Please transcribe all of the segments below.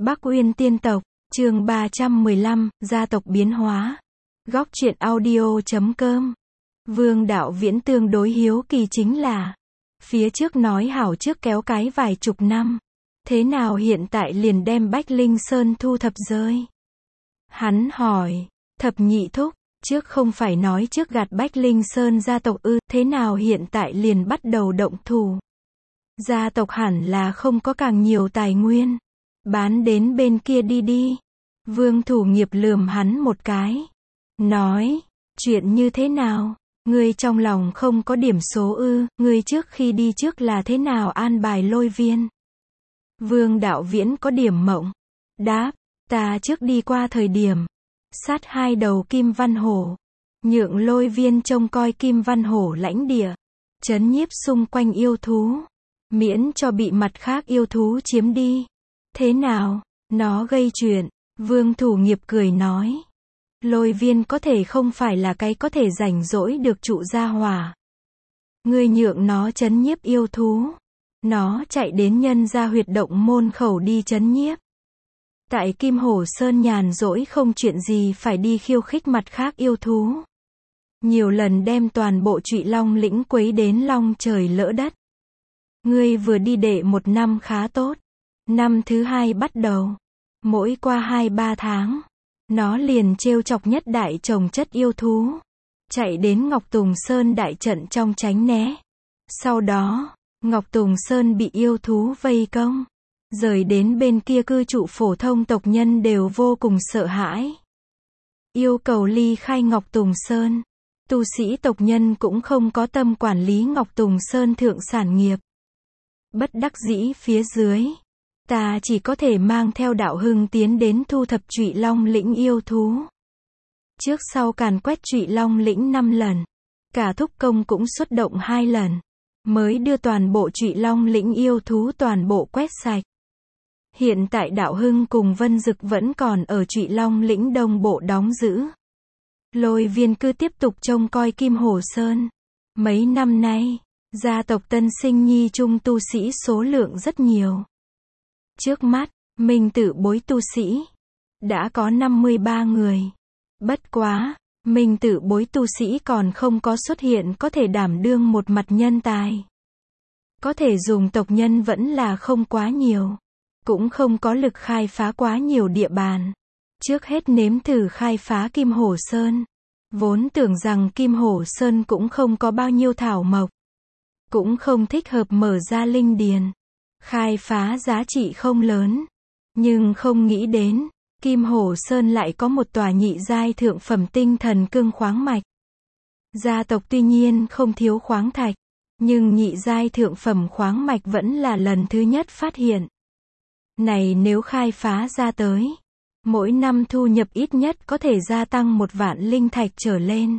Bắc Uyên Tiên Tộc, chương 315, gia tộc biến hóa. Góc truyện audio.com. Vương Đạo Viễn tương đối hiếu kỳ chính là, phía trước nói hảo trước kéo cái vài chục năm, thế nào hiện tại liền đem Bách Linh Sơn thu thập rơi? Hắn hỏi, thập nhị thúc, trước không phải nói trước gạt Bách Linh Sơn gia tộc ư, thế nào hiện tại liền bắt đầu động thủ? Gia tộc hẳn là không có càng nhiều tài nguyên, bán đến bên kia đi đi. Vương Thủ Nghiệp lườm hắn một cái, nói, chuyện như thế nào? Ngươi trong lòng không có điểm số ư? Ngươi trước khi đi trước là thế nào an bài Lôi Viên? Vương Đạo Viễn có điểm mộng, đáp, ta trước đi qua thời điểm, sát hai đầu Kim Văn Hổ, nhượng Lôi Viên trông coi Kim Văn Hổ lãnh địa, trấn nhiếp xung quanh yêu thú, miễn cho bị mặt khác yêu thú chiếm đi. Thế nào? Nó gây chuyện. Vương Thủ Nghiệp cười nói, Lôi Viên có thể không phải là cái có thể rảnh rỗi được trụ gia hỏa. Ngươi nhượng nó trấn nhiếp yêu thú, nó chạy đến nhân gia huyệt động môn khẩu đi trấn nhiếp. Tại Kim Hổ Sơn nhàn rỗi không chuyện gì phải đi khiêu khích mặt khác yêu thú. Nhiều lần đem toàn bộ Trụy Long lĩnh quấy đến long trời lỡ đất. Ngươi vừa đi đệ một năm khá tốt. Năm thứ hai bắt đầu, mỗi qua 2-3 tháng, nó liền trêu chọc nhất đại trồng chất yêu thú, chạy đến Ngọc Tùng Sơn đại trận trong tránh né. Sau đó, Ngọc Tùng Sơn bị yêu thú vây công, rời đến bên kia cư trụ phổ thông tộc nhân đều vô cùng sợ hãi, yêu cầu ly khai Ngọc Tùng Sơn. Tu sĩ tộc nhân cũng không có tâm quản lý Ngọc Tùng Sơn thượng sản nghiệp. Bất đắc dĩ phía dưới, ta chỉ có thể mang theo Đạo Hưng tiến đến thu thập Trụy Long lĩnh yêu thú. Trước sau càn quét Trụy Long lĩnh 5 lần, cả thúc công cũng xuất động 2 lần, mới đưa toàn bộ Trụy Long lĩnh yêu thú toàn bộ quét sạch. Hiện tại Đạo Hưng cùng Vân Dực vẫn còn ở Trụy Long lĩnh đông bộ đóng giữ. Lôi Viên cứ tiếp tục trông coi Kim Hổ Sơn. Mấy năm nay, gia tộc tân sinh nhi trung tu sĩ số lượng rất nhiều. Trước mắt, Minh Tử bối tu sĩ đã có 53 người. Bất quá, Minh Tử bối tu sĩ còn không có xuất hiện có thể đảm đương một mặt nhân tài. Có thể dùng tộc nhân vẫn là không quá nhiều, cũng không có lực khai phá quá nhiều địa bàn. Trước hết nếm thử khai phá Kim Hổ Sơn. Vốn tưởng rằng Kim Hổ Sơn cũng không có bao nhiêu thảo mộc, cũng không thích hợp mở ra linh điền, khai phá giá trị không lớn. Nhưng không nghĩ đến, Kim Hổ Sơn lại có một tòa nhị giai thượng phẩm tinh thần cương khoáng mạch. Gia tộc tuy nhiên không thiếu khoáng thạch, nhưng nhị giai thượng phẩm khoáng mạch vẫn là lần thứ nhất phát hiện. Này nếu khai phá ra tới, mỗi năm thu nhập ít nhất có thể gia tăng 1 vạn linh thạch trở lên.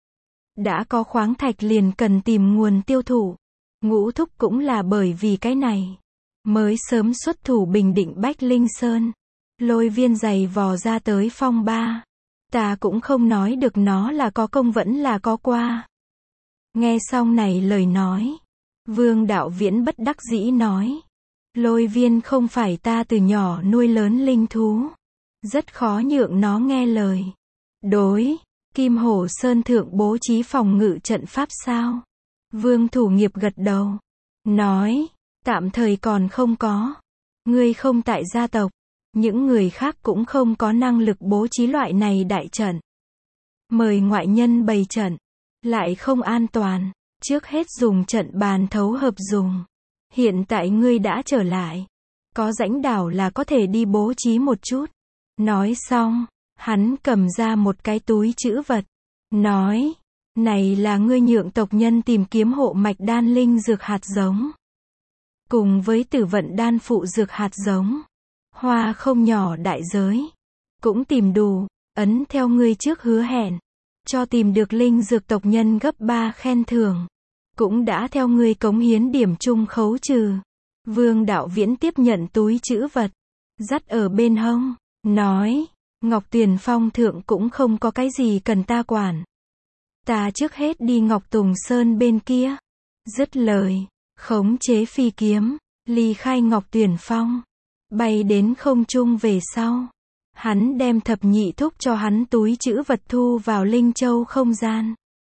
Đã có khoáng thạch liền cần tìm nguồn tiêu thụ. Ngũ thúc cũng là bởi vì cái này, mới sớm xuất thủ bình định Bách Linh Sơn. Lôi Viên giày vò ra tới phong ba. Ta cũng không nói được nó là có công vẫn là có qua. Nghe xong này lời nói, Vương Đạo Viễn bất đắc dĩ nói, Lôi Viên không phải ta từ nhỏ nuôi lớn linh thú, rất khó nhượng nó nghe lời. Đối, Kim Hổ Sơn thượng bố trí phòng ngự trận pháp sao? Vương Thủ Nghiệp gật đầu, nói, tạm thời còn không có. Ngươi không tại gia tộc, những người khác cũng không có năng lực bố trí loại này đại trận. Mời ngoại nhân bày trận, lại không an toàn, trước hết dùng trận bàn thấu hợp dùng. Hiện tại ngươi đã trở lại, có rãnh đảo là có thể đi bố trí một chút. Nói xong, hắn cầm ra một cái túi trữ vật, nói, này là ngươi nhượng tộc nhân tìm kiếm hộ mạch đan linh dược hạt giống, cùng với tử vận đan phụ dược hạt giống, hoa không nhỏ đại giới, cũng tìm đủ, ấn theo ngươi trước hứa hẹn, cho tìm được linh dược tộc nhân gấp 3 khen thưởng, cũng đã theo ngươi cống hiến điểm chung khấu trừ. Vương Đạo Viễn tiếp nhận túi trữ vật, dắt ở bên hông, nói, Ngọc Tuyền Phong thượng cũng không có cái gì cần ta quản. Ta trước hết đi Ngọc Tùng Sơn bên kia. Dứt lời, khống chế phi kiếm, ly khai Ngọc Tuyền Phong. Bay đến không trung về sau. Hắn đem thập nhị thúc cho hắn túi trữ vật thu vào Linh Châu không gian.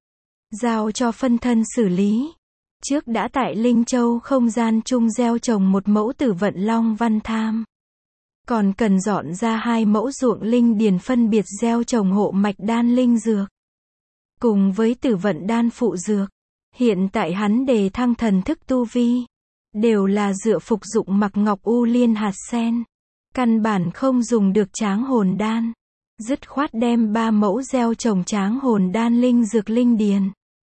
Giao cho phân thân xử lý. Trước đã tại Linh Châu không gian chung gieo trồng một mẫu Tử Vận Long Văn Tham. Còn cần dọn ra 2 mẫu ruộng linh điền phân biệt gieo trồng hộ mạch đan linh dược. Cùng với Tử Vận đan phụ dược. Hiện tại hắn đề thăng thần thức tu vi. Đều là dựa phục dụng Mặc Ngọc U Liên hạt sen. Căn bản không dùng được Tráng Hồn đan. Dứt khoát đem 3 mẫu gieo trồng Tráng Hồn đan linh dược linh điền.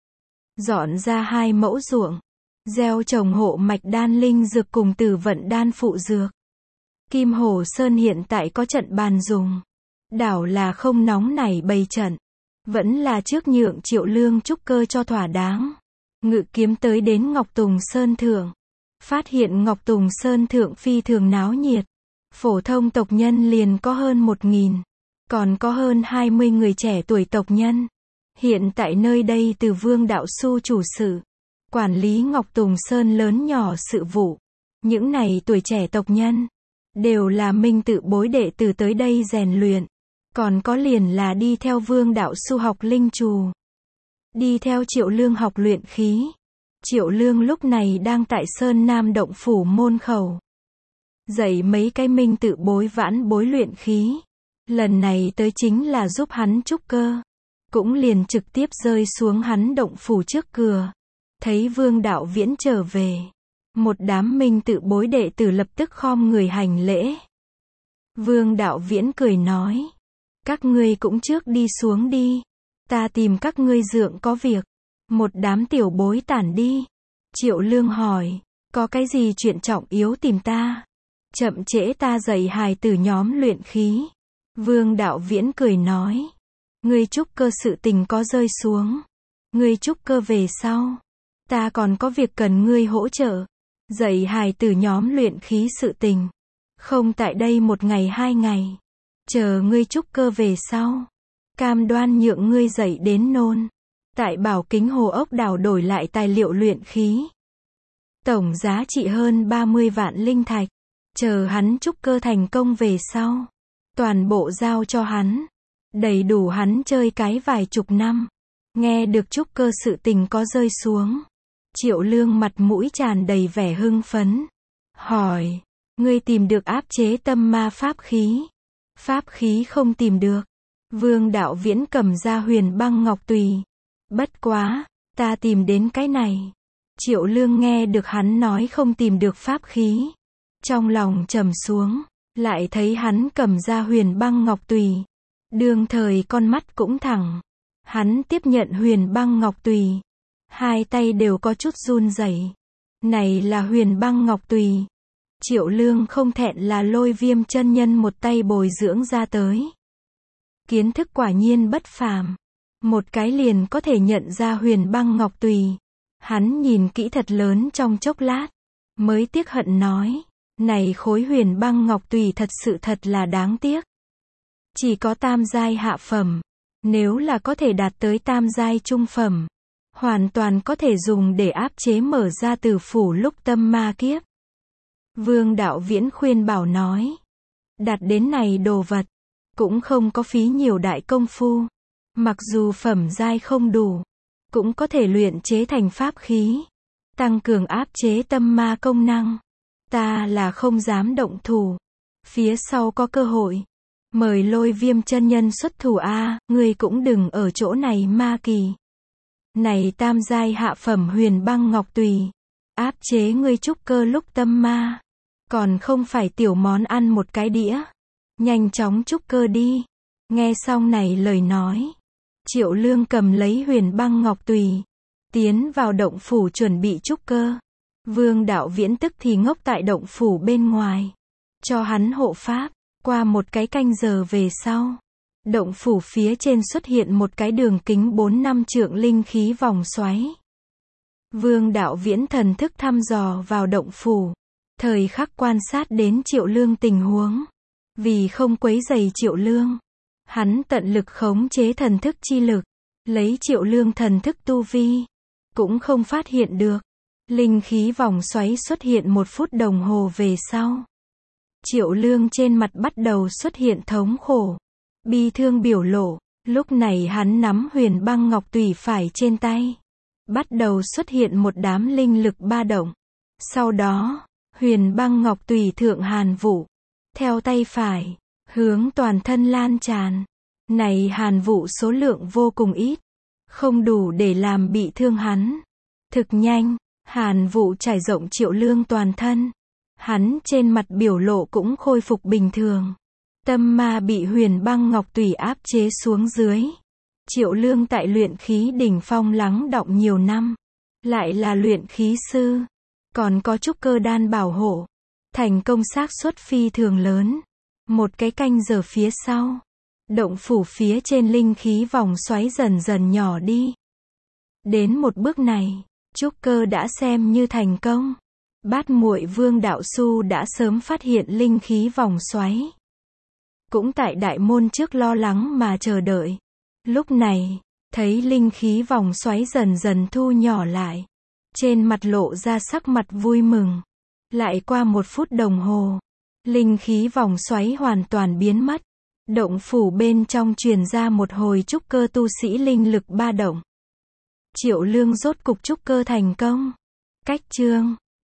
Dọn ra 2 mẫu ruộng. Gieo trồng hộ mạch đan linh dược cùng Tử Vận đan phụ dược. Kim Hồ Sơn hiện tại có trận bàn dùng. Đảo là không nóng nảy bày trận. Vẫn là trước nhượng Triệu Lương trúc cơ cho thỏa đáng. Ngự kiếm tới đến Ngọc Tùng Sơn Thượng. Phát hiện Ngọc Tùng Sơn Thượng phi thường náo nhiệt. Phổ thông tộc nhân liền có hơn 1000. Còn có hơn 20 người trẻ tuổi tộc nhân. Hiện tại nơi đây từ Vương Đạo Su chủ sự. Quản lý Ngọc Tùng Sơn lớn nhỏ sự vụ. Những này tuổi trẻ tộc nhân. Đều là minh tự bối đệ tử tới đây rèn luyện. Còn có liền là đi theo Vương Đạo Su học linh trù. Đi theo Triệu Lương học luyện khí. Triệu Lương lúc này đang tại Sơn Nam Động Phủ môn khẩu. Dạy mấy cái minh tự bối vãn bối luyện khí. Lần này tới chính là giúp hắn trúc cơ. Cũng liền trực tiếp rơi xuống hắn động phủ trước cửa. Thấy Vương Đạo Viễn trở về. Một đám minh tự bối đệ tử lập tức khom người hành lễ. Vương Đạo Viễn cười nói. Các ngươi cũng trước đi xuống đi. Ta tìm các ngươi dượng có việc. Một đám tiểu bối tản đi. Triệu Lương hỏi. Có cái gì chuyện trọng yếu tìm ta? Chậm trễ ta dạy hài tử nhóm luyện khí. Vương Đạo Viễn cười nói. Ngươi trúc cơ sự tình có rơi xuống. Ngươi trúc cơ về sau. Ta còn có việc cần ngươi hỗ trợ. Dạy hài tử nhóm luyện khí sự tình. Không tại đây 1 ngày 2 ngày. Chờ ngươi trúc cơ về sau. Cam đoan nhượng ngươi dạy đến nôn. Tại Bảo Kính Hồ Ốc đảo đổi lại tài liệu luyện khí. Tổng giá trị hơn 30 vạn linh thạch. Chờ hắn trúc cơ thành công về sau. Toàn bộ giao cho hắn. Đầy đủ hắn chơi cái vài chục năm. Nghe được trúc cơ sự tình có rơi xuống. Triệu Lương mặt mũi tràn đầy vẻ hưng phấn. Hỏi. Ngươi tìm được áp chế tâm ma pháp khí. Pháp khí không tìm được. Vương Đạo Viễn cầm ra Huyền Băng Ngọc Tùy. Bất quá. Ta tìm đến cái này. Triệu Lương nghe được hắn nói không tìm được pháp khí. Trong lòng trầm xuống. Lại thấy hắn cầm ra Huyền Băng Ngọc Tùy. Đương thời con mắt cũng thẳng. Hắn tiếp nhận Huyền Băng Ngọc Tùy. 2 tay đều có chút run rẩy. Này là Huyền Băng Ngọc Tùy. Triệu Lương không thẹn là Lôi Viêm chân nhân một tay bồi dưỡng ra tới. Kiến thức quả nhiên bất phàm. Một cái liền có thể nhận ra Huyền Băng Ngọc Tùy. Hắn nhìn kỹ thật lớn trong chốc lát. Mới tiếc hận nói. Này khối Huyền Băng Ngọc Tùy thật sự thật là đáng tiếc. Chỉ có tam giai hạ phẩm. Nếu là có thể đạt tới tam giai trung phẩm. Hoàn toàn có thể dùng để áp chế mở ra tử phủ lúc tâm ma kiếp. Vương Đạo Viễn khuyên bảo nói. Đạt đến này đồ vật. Cũng không có phí nhiều đại công phu. Mặc dù phẩm giai không đủ. Cũng có thể luyện chế thành pháp khí. Tăng cường áp chế tâm ma công năng. Ta là không dám động thủ. Phía sau có cơ hội. Mời Lôi Viêm chân nhân xuất thủ a, ngươi cũng đừng ở chỗ này ma kỳ. Này tam giai hạ phẩm Huyền Băng Ngọc Tùy. Áp chế ngươi trúc cơ lúc tâm ma. Còn không phải tiểu món ăn một cái đĩa. Nhanh chóng trúc cơ đi. Nghe xong này lời nói. Triệu Lương cầm lấy Huyền Băng Ngọc Tùy. Tiến vào động phủ chuẩn bị trúc cơ. Vương Đạo Viễn tức thì ngốc tại động phủ bên ngoài. Cho hắn hộ pháp. Qua một cái canh giờ về sau. Động phủ phía trên xuất hiện một cái đường kính 4-5 trượng linh khí vòng xoáy. Vương Đạo Viễn thần thức thăm dò vào động phủ. Thời khắc quan sát đến Triệu Lương tình huống. Vì không quấy rầy Triệu Lương. Hắn tận lực khống chế thần thức chi lực. Lấy Triệu Lương thần thức tu vi. Cũng không phát hiện được. Linh khí vòng xoáy xuất hiện 1 phút đồng hồ về sau. Triệu Lương trên mặt bắt đầu xuất hiện thống khổ, bi thương biểu lộ. Lúc này hắn nắm Huyền Băng Ngọc Tùy phải trên tay. Bắt đầu xuất hiện một đám linh lực ba động. Sau đó, Huyền Băng Ngọc Tùy thượng hàn vụ. Theo tay phải, hướng toàn thân lan tràn. Này hàn vụ số lượng vô cùng ít. Không đủ để làm bị thương hắn. Thực nhanh, hàn vụ trải rộng Triệu Lương toàn thân. Hắn trên mặt biểu lộ cũng khôi phục bình thường. Tâm ma bị Huyền Băng Ngọc Tùy áp chế xuống dưới. Triệu Lương tại luyện khí đỉnh phong lắng đọng nhiều năm. Lại là luyện khí sư. Còn có trúc cơ đan bảo hộ. Thành công xác suất phi thường lớn. Một cái canh giờ phía sau. Động phủ phía trên linh khí vòng xoáy dần dần nhỏ đi. Đến một bước này, trúc cơ đã xem như thành công. Bát Muội Vương đạo su đã sớm phát hiện linh khí vòng xoáy. Cũng tại đại môn trước lo lắng mà chờ đợi. Lúc này, thấy linh khí vòng xoáy dần dần thu nhỏ lại. Trên mặt lộ ra sắc mặt vui mừng. Lại qua 1 phút đồng hồ, linh khí vòng xoáy hoàn toàn biến mất. Động phủ bên trong truyền ra một hồi trúc cơ tu sĩ linh lực ba động. Triệu Lương rốt cục trúc cơ thành công. Cách chương